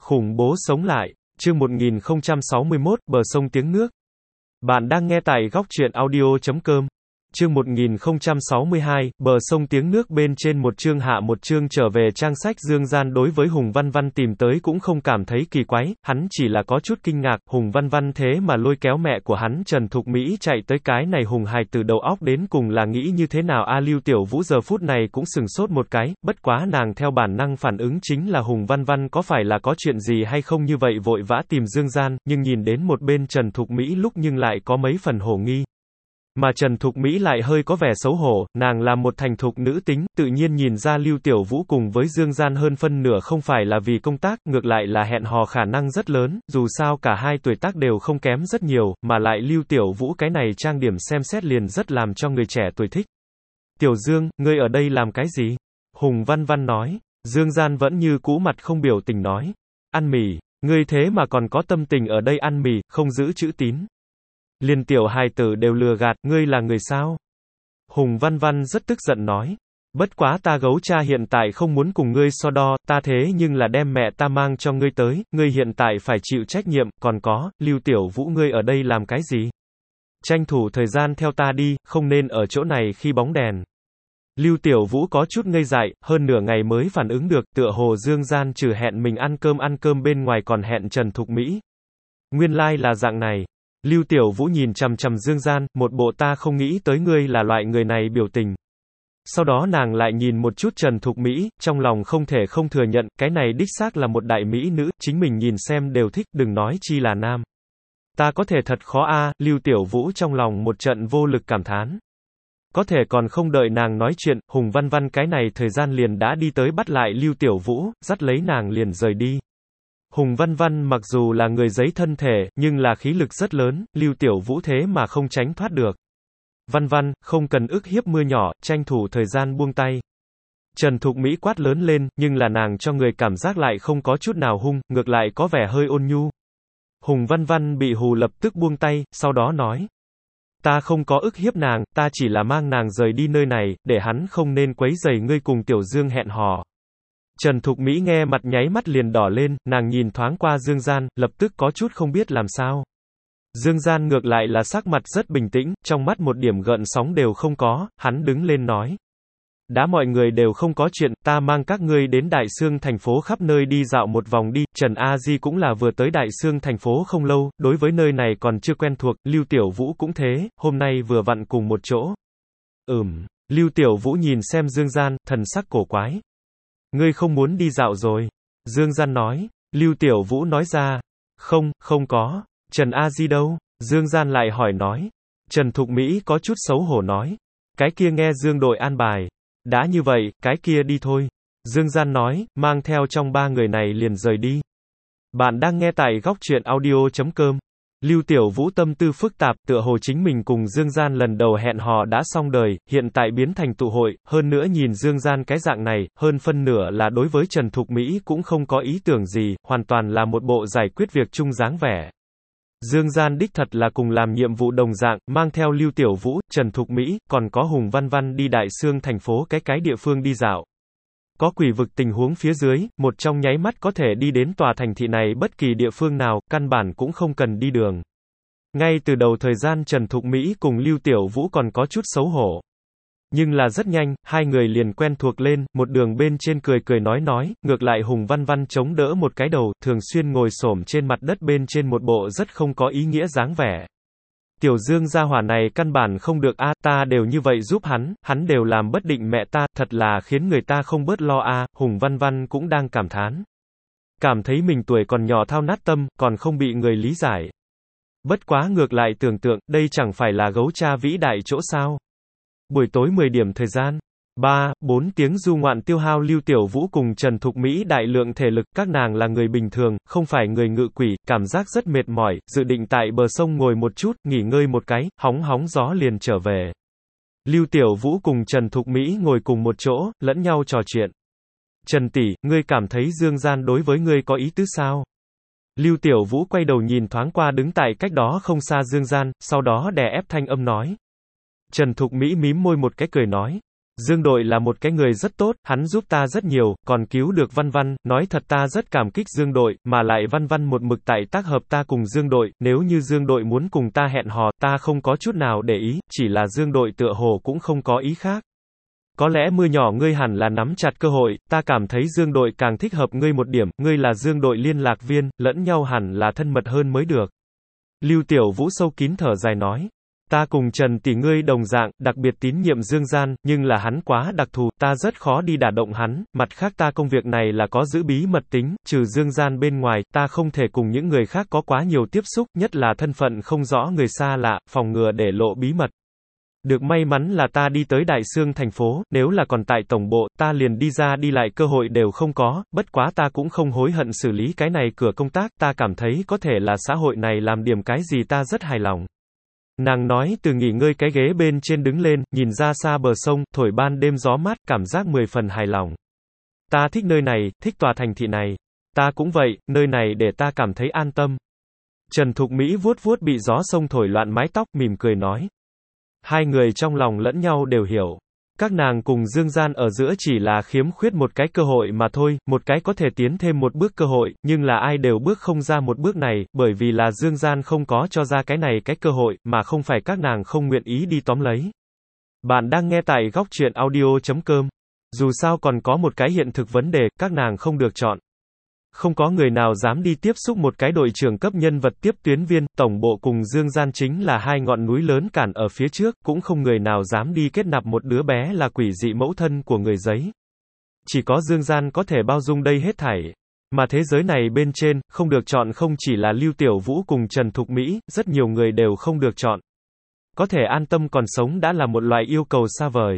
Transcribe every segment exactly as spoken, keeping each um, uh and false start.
Khủng bố sống lại, chương một nghìn không trăm sáu mươi mốt, bờ sông tiếng nước. Bạn đang nghe tại góc truyện audio chấm com. Chương một nghìn không trăm sáu mươi hai, bờ sông tiếng nước bên trên một chương hạ một chương trở về trang sách Dương Gian đối với Hùng Văn Văn tìm tới cũng không cảm thấy kỳ quái, hắn chỉ là có chút kinh ngạc, Hùng Văn Văn thế mà lôi kéo mẹ của hắn Trần Thục Mỹ chạy tới cái này Hùng hài từ đầu óc đến cùng là nghĩ như thế nào a Lưu Tiểu Vũ giờ phút này cũng sừng sốt một cái, bất quá nàng theo bản năng phản ứng chính là Hùng Văn Văn có phải là có chuyện gì hay không như vậy vội vã tìm Dương Gian, nhưng nhìn đến một bên Trần Thục Mỹ lúc nhưng lại có mấy phần hồ nghi. Mà Trần Thục Mỹ lại hơi có vẻ xấu hổ, nàng là một thành thục nữ tính, tự nhiên nhìn ra Lưu Tiểu Vũ cùng với Dương Gian hơn phân nửa không phải là vì công tác, ngược lại là hẹn hò khả năng rất lớn, dù sao cả hai tuổi tác đều không kém rất nhiều, mà lại Lưu Tiểu Vũ cái này trang điểm xem xét liền rất làm cho người trẻ tuổi thích. Tiểu Dương, ngươi ở đây làm cái gì? Hùng Văn Văn nói. Dương Gian vẫn như cũ mặt không biểu tình nói. Ăn mì, ngươi thế mà còn có tâm tình ở đây ăn mì, không giữ chữ tín. Liền tiểu hài tử đều lừa gạt, ngươi là người sao? Hùng Văn Văn rất tức giận nói. Bất quá ta gấu cha hiện tại không muốn cùng ngươi so đo, ta thế nhưng là đem mẹ ta mang cho ngươi tới, ngươi hiện tại phải chịu trách nhiệm, còn có, Lưu Tiểu Vũ ngươi ở đây làm cái gì? Tranh thủ thời gian theo ta đi, không nên ở chỗ này khi bóng đèn. Lưu Tiểu Vũ có chút ngây dại, hơn nửa ngày mới phản ứng được, tựa hồ Dương Gian trừ hẹn mình ăn cơm ăn cơm bên ngoài còn hẹn Trần Thục Mỹ. Nguyên lai like là dạng này. Lưu Tiểu Vũ nhìn chằm chằm Dương Gian, một bộ ta không nghĩ tới ngươi là loại người này biểu tình. Sau đó nàng lại nhìn một chút Trần Thục Mỹ, trong lòng không thể không thừa nhận, cái này đích xác là một đại mỹ nữ, chính mình nhìn xem đều thích, đừng nói chi là nam. Ta có thể thật khó a, Lưu Tiểu Vũ trong lòng một trận vô lực cảm thán. Có thể còn không đợi nàng nói chuyện, Hùng Văn Văn cái này thời gian liền đã đi tới bắt lại Lưu Tiểu Vũ, dắt lấy nàng liền rời đi. Hùng Văn Văn mặc dù là người giấy thân thể, nhưng là khí lực rất lớn, Lưu Tiểu Vũ thế mà không tránh thoát được. Văn Văn, không cần ức hiếp mưa nhỏ, tranh thủ thời gian buông tay. Trần Thục Mỹ quát lớn lên, nhưng là nàng cho người cảm giác lại không có chút nào hung, ngược lại có vẻ hơi ôn nhu. Hùng Văn Văn bị hù lập tức buông tay, sau đó nói. Ta không có ức hiếp nàng, ta chỉ là mang nàng rời đi nơi này, để hắn không nên quấy rầy ngươi cùng Tiểu Dương hẹn hò. Trần Thục Mỹ nghe mặt nháy mắt liền đỏ lên, nàng nhìn thoáng qua Dương Gian, lập tức có chút không biết làm sao. Dương Gian ngược lại là sắc mặt rất bình tĩnh, trong mắt một điểm gợn sóng đều không có, hắn đứng lên nói. Đã mọi người đều không có chuyện, ta mang các ngươi đến Đại Xương thành phố khắp nơi đi dạo một vòng đi, Trần A Di cũng là vừa tới Đại Xương thành phố không lâu, đối với nơi này còn chưa quen thuộc, Lưu Tiểu Vũ cũng thế, hôm nay vừa vặn cùng một chỗ. Ừm, Lưu Tiểu Vũ nhìn xem Dương Gian, thần sắc cổ quái. Ngươi không muốn đi dạo rồi. Dương Gian nói. Lưu Tiểu Vũ nói ra. Không, không có. Trần A Di đâu? Dương Gian lại hỏi nói. Trần Thục Mỹ có chút xấu hổ nói. Cái kia nghe Dương đội an bài. Đã như vậy, cái kia đi thôi. Dương Gian nói, mang theo trong ba người này liền rời đi. Bạn đang nghe tại góc truyện audio chấm com. Lưu Tiểu Vũ tâm tư phức tạp, tựa hồ chính mình cùng Dương Gian lần đầu hẹn hò đã xong đời, hiện tại biến thành tụ hội, hơn nữa nhìn Dương Gian cái dạng này, hơn phân nửa là đối với Trần Thục Mỹ cũng không có ý tưởng gì, hoàn toàn là một bộ giải quyết việc chung dáng vẻ. Dương Gian đích thật là cùng làm nhiệm vụ đồng dạng, mang theo Lưu Tiểu Vũ, Trần Thục Mỹ, còn có Hùng Văn Văn đi Đại Xương thành phố cái cái địa phương đi dạo. Có quỷ vực tình huống phía dưới, một trong nháy mắt có thể đi đến tòa thành thị này bất kỳ địa phương nào, căn bản cũng không cần đi đường. Ngay từ đầu thời gian Trần Thục Mỹ cùng Lưu Tiểu Vũ còn có chút xấu hổ. Nhưng là rất nhanh, hai người liền quen thuộc lên, một đường bên trên cười cười nói nói, ngược lại Hùng Văn Văn chống đỡ một cái đầu, thường xuyên ngồi xổm trên mặt đất bên trên một bộ rất không có ý nghĩa dáng vẻ. Tiểu Dương gia hỏa này căn bản không được a, ta đều như vậy giúp hắn, hắn đều làm bất định mẹ ta, thật là khiến người ta không bớt lo a, Hùng Văn Văn cũng đang cảm thán. Cảm thấy mình tuổi còn nhỏ thao nát tâm, còn không bị người lý giải. Bất quá ngược lại tưởng tượng, đây chẳng phải là gấu cha vĩ đại chỗ sao. Buổi tối mười điểm thời gian. ba, bốn tiếng du ngoạn tiêu hao Lưu Tiểu Vũ cùng Trần Thục Mỹ đại lượng thể lực, các nàng là người bình thường, không phải người ngự quỷ, cảm giác rất mệt mỏi, dự định tại bờ sông ngồi một chút, nghỉ ngơi một cái, hóng hóng gió liền trở về. Lưu Tiểu Vũ cùng Trần Thục Mỹ ngồi cùng một chỗ, lẫn nhau trò chuyện. Trần tỷ, ngươi cảm thấy Dương Gian đối với ngươi có ý tứ sao? Lưu Tiểu Vũ quay đầu nhìn thoáng qua đứng tại cách đó không xa Dương Gian, sau đó đè ép thanh âm nói. Trần Thục Mỹ mím môi một cái cười nói. Dương đội là một cái người rất tốt, hắn giúp ta rất nhiều, còn cứu được Văn Văn, nói thật ta rất cảm kích Dương đội, mà lại Văn Văn một mực tại tác hợp ta cùng Dương đội, nếu như Dương đội muốn cùng ta hẹn hò, ta không có chút nào để ý, chỉ là Dương đội tựa hồ cũng không có ý khác. Có lẽ mưa nhỏ ngươi hẳn là nắm chặt cơ hội, ta cảm thấy Dương đội càng thích hợp ngươi một điểm, ngươi là Dương đội liên lạc viên, lẫn nhau hẳn là thân mật hơn mới được. Lưu Tiểu Vũ sâu kín thở dài nói. Ta cùng Trần tỷ ngươi đồng dạng, đặc biệt tín nhiệm Dương Gian, nhưng là hắn quá đặc thù, ta rất khó đi đả động hắn, mặt khác ta công việc này là có giữ bí mật tính, trừ Dương Gian bên ngoài, ta không thể cùng những người khác có quá nhiều tiếp xúc, nhất là thân phận không rõ người xa lạ, phòng ngừa để lộ bí mật. Được may mắn là ta đi tới Đại Xương thành phố, nếu là còn tại tổng bộ, ta liền đi ra đi lại cơ hội đều không có, bất quá ta cũng không hối hận xử lý cái này cửa công tác, ta cảm thấy có thể là xã hội này làm điểm cái gì ta rất hài lòng. Nàng nói từ nghỉ ngơi cái ghế bên trên đứng lên, nhìn ra xa bờ sông, thổi ban đêm gió mát, cảm giác mười phần hài lòng. Ta thích nơi này, thích tòa thành thị này. Ta cũng vậy, nơi này để ta cảm thấy an tâm. Trần Thục Mỹ vuốt vuốt bị gió sông thổi loạn mái tóc, mỉm cười nói. Hai người trong lòng lẫn nhau đều hiểu. Các nàng cùng Dương Gian ở giữa chỉ là khiếm khuyết một cái cơ hội mà thôi, một cái có thể tiến thêm một bước cơ hội, nhưng là ai đều bước không ra một bước này, bởi vì là Dương Gian không có cho ra cái này cái cơ hội, mà không phải các nàng không nguyện ý đi tóm lấy. Bạn đang nghe tại góc truyện audio chấm com. Dù sao còn có một cái hiện thực vấn đề, các nàng không được chọn. Không có người nào dám đi tiếp xúc một cái đội trưởng cấp nhân vật tiếp tuyến viên, tổng bộ cùng Dương Gian chính là hai ngọn núi lớn cản ở phía trước, cũng không người nào dám đi kết nạp một đứa bé là quỷ dị mẫu thân của người giấy. Chỉ có Dương Gian có thể bao dung đây hết thảy. Mà thế giới này bên trên, không được chọn không chỉ là Lưu Tiểu Vũ cùng Trần Thục Mỹ, rất nhiều người đều không được chọn. Có thể an tâm còn sống đã là một loại yêu cầu xa vời.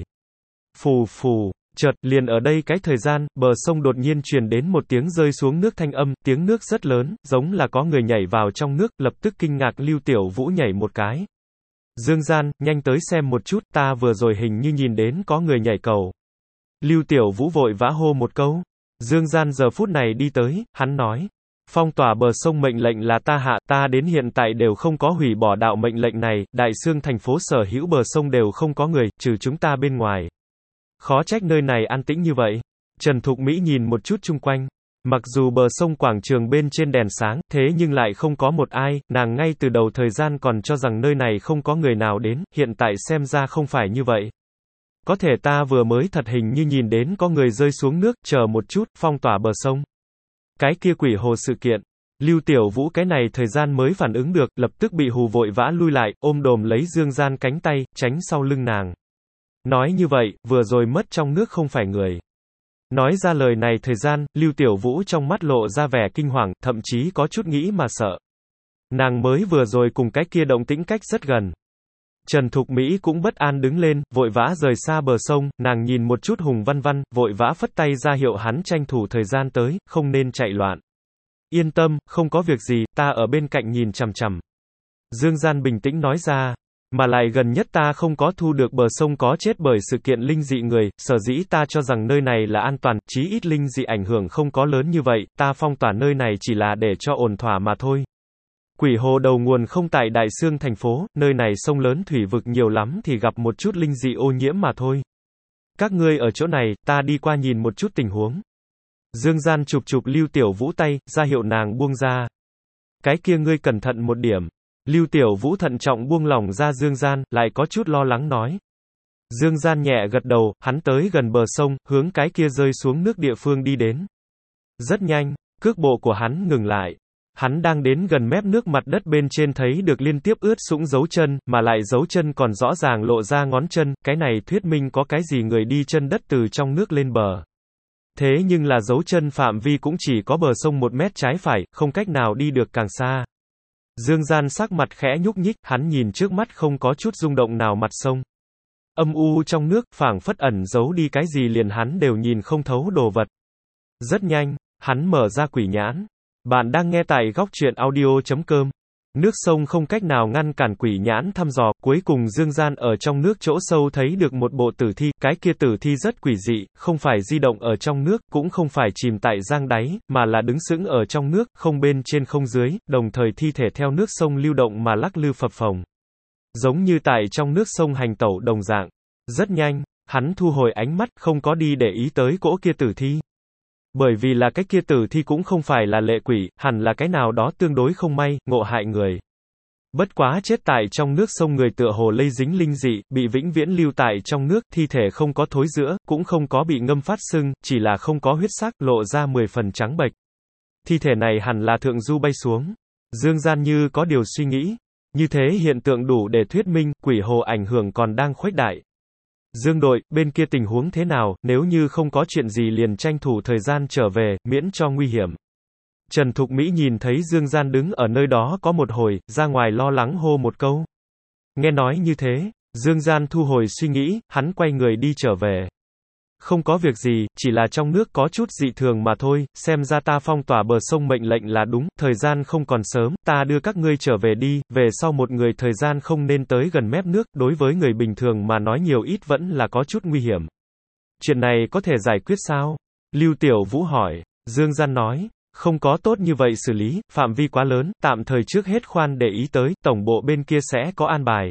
Phù phù. Chợt, liền ở đây cái thời gian, bờ sông đột nhiên truyền đến một tiếng rơi xuống nước thanh âm, tiếng nước rất lớn, giống là có người nhảy vào trong nước, lập tức kinh ngạc Lưu Tiểu Vũ nhảy một cái. Dương Gian, nhanh tới xem một chút, ta vừa rồi hình như nhìn đến có người nhảy cầu. Lưu Tiểu Vũ vội vã hô một câu. Dương Gian giờ phút này đi tới, hắn nói. Phong tỏa bờ sông mệnh lệnh là ta hạ, ta đến hiện tại đều không có hủy bỏ đạo mệnh lệnh này, Đại Xương thành phố sở hữu bờ sông đều không có người, trừ chúng ta bên ngoài. Khó trách nơi này an tĩnh như vậy. Trần Thục Mỹ nhìn một chút chung quanh. Mặc dù bờ sông quảng trường bên trên đèn sáng, thế nhưng lại không có một ai, nàng ngay từ đầu thời gian còn cho rằng nơi này không có người nào đến, hiện tại xem ra không phải như vậy. Có thể ta vừa mới thật hình như nhìn đến có người rơi xuống nước, chờ một chút, phong tỏa bờ sông. Cái kia quỷ hồ sự kiện. Lưu Tiểu Vũ cái này thời gian mới phản ứng được, lập tức bị hù vội vã lui lại, ôm đồm lấy Dương Gian cánh tay, tránh sau lưng nàng. Nói như vậy, vừa rồi mất trong nước không phải người. Nói ra lời này thời gian, Lưu Tiểu Vũ trong mắt lộ ra vẻ kinh hoàng, thậm chí có chút nghĩ mà sợ. Nàng mới vừa rồi cùng cái kia động tĩnh cách rất gần. Trần Thục Mỹ cũng bất an đứng lên, vội vã rời xa bờ sông, nàng nhìn một chút Hùng Văn Văn, vội vã phất tay ra hiệu hắn tranh thủ thời gian tới, không nên chạy loạn. Yên tâm, không có việc gì, ta ở bên cạnh nhìn chằm chằm. Dương Gian bình tĩnh nói ra. Mà lại gần nhất ta không có thu được bờ sông có chết bởi sự kiện linh dị người, sở dĩ ta cho rằng nơi này là an toàn, chí ít linh dị ảnh hưởng không có lớn như vậy, ta phong tỏa nơi này chỉ là để cho ổn thỏa mà thôi. Quỷ hồ đầu nguồn không tại Đại Xương thành phố, nơi này sông lớn thủy vực nhiều lắm thì gặp một chút linh dị ô nhiễm mà thôi. Các ngươi ở chỗ này, ta đi qua nhìn một chút tình huống. Dương Gian chụp chụp Lưu Tiểu Vũ tay, ra hiệu nàng buông ra. Cái kia ngươi cẩn thận một điểm. Lưu Tiểu Vũ thận trọng buông lỏng ra Dương Gian, lại có chút lo lắng nói. Dương Gian nhẹ gật đầu, hắn tới gần bờ sông, hướng cái kia rơi xuống nước địa phương đi đến. Rất nhanh, cước bộ của hắn ngừng lại. Hắn đang đến gần mép nước mặt đất bên trên thấy được liên tiếp ướt sũng dấu chân, mà lại dấu chân còn rõ ràng lộ ra ngón chân, cái này thuyết minh có cái gì người đi chân đất từ trong nước lên bờ. Thế nhưng là dấu chân phạm vi cũng chỉ có bờ sông một mét trái phải, không cách nào đi được càng xa. Dương Gian sắc mặt khẽ nhúc nhích, hắn nhìn trước mắt không có chút rung động nào mặt sông. Âm u trong nước, phảng phất ẩn giấu đi cái gì liền hắn đều nhìn không thấu đồ vật. Rất nhanh, hắn mở ra quỷ nhãn. Bạn đang nghe tại góc truyện audio chấm com. Nước sông không cách nào ngăn cản quỷ nhãn thăm dò, cuối cùng Dương Gian ở trong nước chỗ sâu thấy được một bộ tử thi, cái kia tử thi rất quỷ dị, không phải di động ở trong nước, cũng không phải chìm tại giang đáy, mà là đứng sững ở trong nước, không bên trên không dưới, đồng thời thi thể theo nước sông lưu động mà lắc lư phập phồng. Giống như tại trong nước sông hành tẩu đồng dạng. Rất nhanh, Hắn thu hồi ánh mắt, không có đi để ý tới cỗ kia tử thi. Bởi vì là cái kia tử thi cũng không phải là lệ quỷ, hẳn là cái nào đó tương đối không may, ngộ hại người. Bất quá chết tại trong nước sông người tựa hồ lây dính linh dị, bị vĩnh viễn lưu tại trong nước, thi thể không có thối rữa, cũng không có bị ngâm phát sưng, chỉ là không có huyết sắc, lộ ra mười phần trắng bệch. Thi thể này hẳn là thượng du bay xuống. Dương Gian như có điều suy nghĩ. Như thế hiện tượng đủ để thuyết minh, quỷ hồ ảnh hưởng còn đang khuếch đại. Dương đội, bên kia tình huống thế nào, nếu như không có chuyện gì liền tranh thủ thời gian trở về, miễn cho nguy hiểm. Trần Thục Mỹ nhìn thấy Dương Gian đứng ở nơi đó có một hồi, ra ngoài lo lắng hô một câu. Nghe nói như thế, Dương Gian thu hồi suy nghĩ, hắn quay người đi trở về. Không có việc gì, chỉ là trong nước có chút dị thường mà thôi, xem ra ta phong tỏa bờ sông mệnh lệnh là đúng, thời gian không còn sớm, ta đưa các ngươi trở về đi, về sau một người thời gian không nên tới gần mép nước, đối với người bình thường mà nói nhiều ít vẫn là có chút nguy hiểm. Chuyện này có thể giải quyết sao? Lưu Tiểu Vũ hỏi. Dương Gian nói, không có tốt như vậy xử lý, phạm vi quá lớn, tạm thời trước hết khoan để ý tới, tổng bộ bên kia sẽ có an bài.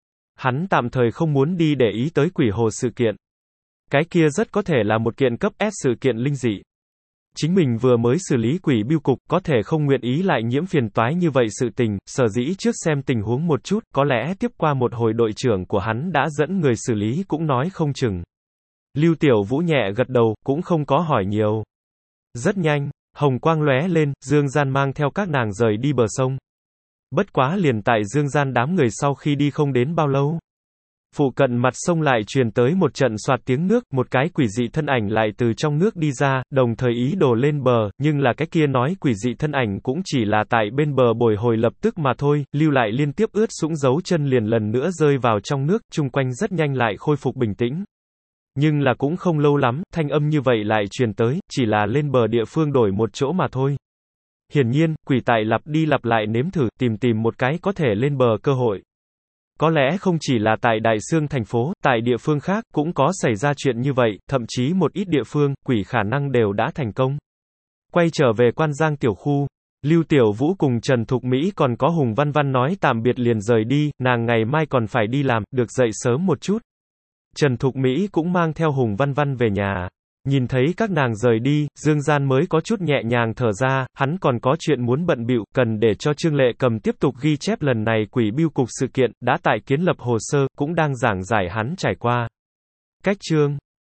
Hắn tạm thời không muốn đi để ý tới quỷ hồ sự kiện. Cái kia rất có thể là một kiện cấp S sự kiện linh dị. Chính mình vừa mới xử lý quỷ bưu cục, có thể không nguyện ý lại nhiễm phiền toái như vậy sự tình, sở dĩ trước xem tình huống một chút, có lẽ tiếp qua một hồi đội trưởng của hắn đã dẫn người xử lý cũng nói không chừng. Lưu Tiểu Vũ nhẹ gật đầu, cũng không có hỏi nhiều. Rất nhanh, hồng quang lóe lên, Dương Gian mang theo các nàng rời đi bờ sông. Bất quá liền tại Dương Gian đám người sau khi đi không đến bao lâu. Phụ cận mặt sông lại truyền tới một trận soạt tiếng nước, một cái quỷ dị thân ảnh lại từ trong nước đi ra, đồng thời ý đồ lên bờ, nhưng là cái kia nói quỷ dị thân ảnh cũng chỉ là tại bên bờ bồi hồi lập tức mà thôi, lưu lại liên tiếp ướt sũng dấu chân liền lần nữa rơi vào trong nước, chung quanh rất nhanh lại khôi phục bình tĩnh. Nhưng là cũng không lâu lắm, thanh âm như vậy lại truyền tới, chỉ là lên bờ địa phương đổi một chỗ mà thôi. Hiển nhiên, quỷ tại lặp đi lặp lại nếm thử, tìm tìm một cái có thể lên bờ cơ hội. Có lẽ không chỉ là tại Đại Xương thành phố, tại địa phương khác, cũng có xảy ra chuyện như vậy, thậm chí một ít địa phương, quỷ khả năng đều đã thành công. Quay trở về Quan Giang tiểu khu, Lưu Tiểu Vũ cùng Trần Thục Mỹ còn có Hùng Văn Văn nói tạm biệt liền rời đi, nàng ngày mai còn phải đi làm, được dậy sớm một chút. Trần Thục Mỹ cũng mang theo Hùng Văn Văn về nhà. Nhìn thấy các nàng rời đi, Dương Gian mới có chút nhẹ nhàng thở ra, hắn còn có chuyện muốn bận bịu, cần để cho Trương Lệ Cầm tiếp tục ghi chép lần này quỷ bưu cục sự kiện, đã tại kiến lập hồ sơ, cũng đang giảng giải hắn trải qua. Cách chương